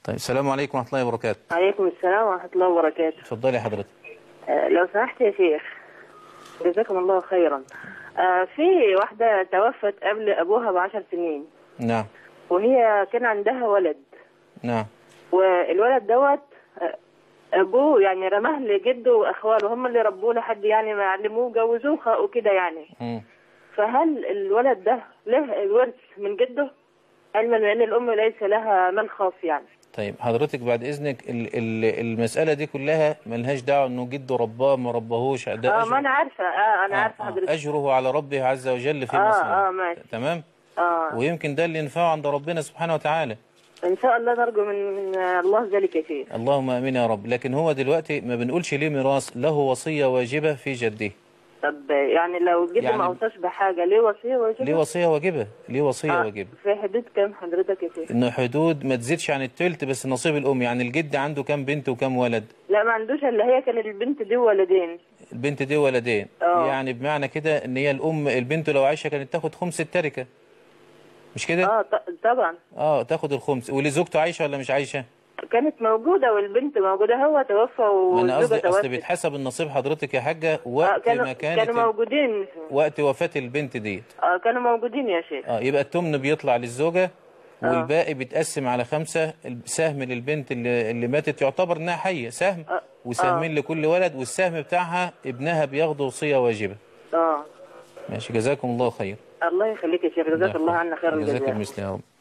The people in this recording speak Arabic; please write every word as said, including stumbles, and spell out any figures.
طيب السلام عليكم ورحمة الله وبركاته. عليكم السلام ورحمة الله وبركاته. اتفضلي يا حضرتك. آه لو سمحت يا شيخ، جزاكم الله خيرا. آه في واحدة توفت قبل أبوها بعشر سنين. نعم. وهي كان عندها ولد. نعم. والولد دوت أبوه يعني رماه لجده وأخواله، هم اللي ربوه لحد يعني ما علموه جوزوه وكده يعني. م. فهل الولد ده له الورث من جده؟ علما بأن الأم ليس لها مال خاص يعني. طيب حضرتك بعد إذنك ال ال المسألة دي كلها ملهاش دعوة إنه جده رباه ما رباهوش، ده اه ما أنا عارفة. اه أنا آه عارفة حضرتك. آه أجره على ربه عز وجل في اه المصير. اه ماشي. تمام. اه ويمكن ده اللي ينفعه عند ربنا سبحانه وتعالى. إن شاء الله نرجو من, من الله ذلك يا شيخ. اللهم آمين يا رب. لكن هو دلوقتي ما بنقولش ليه ميراث، له وصية واجبة في جده. طب يعني لو جده يعني ما اوصاش بحاجة ليه وصية واجبة؟ ليه وصية واجبة، ليه وصية آه. واجبة. في حدود كام حضرتك يا شيخ؟ إنه حدود ما تزيدش عن التلت بس نصيب الأم. يعني الجد عنده كام بنت وكام ولد؟ لا ما عندوش إلا هي، كان البنت دي ولدين. البنت دي ولدين. أوه. يعني بمعنى كده إن هي الأم البنت لو عايشة كانت تاخد خمس التركة، مش كده؟ اه طبعا. اه تاخد الخمس. واللي زوجته عايشة ولا مش عايشة؟ كانت موجودة والبنت موجودة، هو توفى والزوجة توفت. أصل بيتحسب النصيب حضرتك يا حاجة وقت آه كانوا ما كانت كانوا موجودين وقت وفاة البنت ديت. اه كانوا موجودين يا شيخ. اه يبقى التمن بيطلع للزوجة والباقي آه. بيتقسم على خمسة. سهم للبنت اللي, اللي ماتت يعتبر انها حية سهم، آه. وسهمين آه. لكل ولد، والسهم بتاعها ابنها بياخده وصية واجبة. اه ماشي. جزاكم الله خير. الله يخليك يا شيخ، جزاك الله عنا خير الجزاء. جزاك المثل يا رب.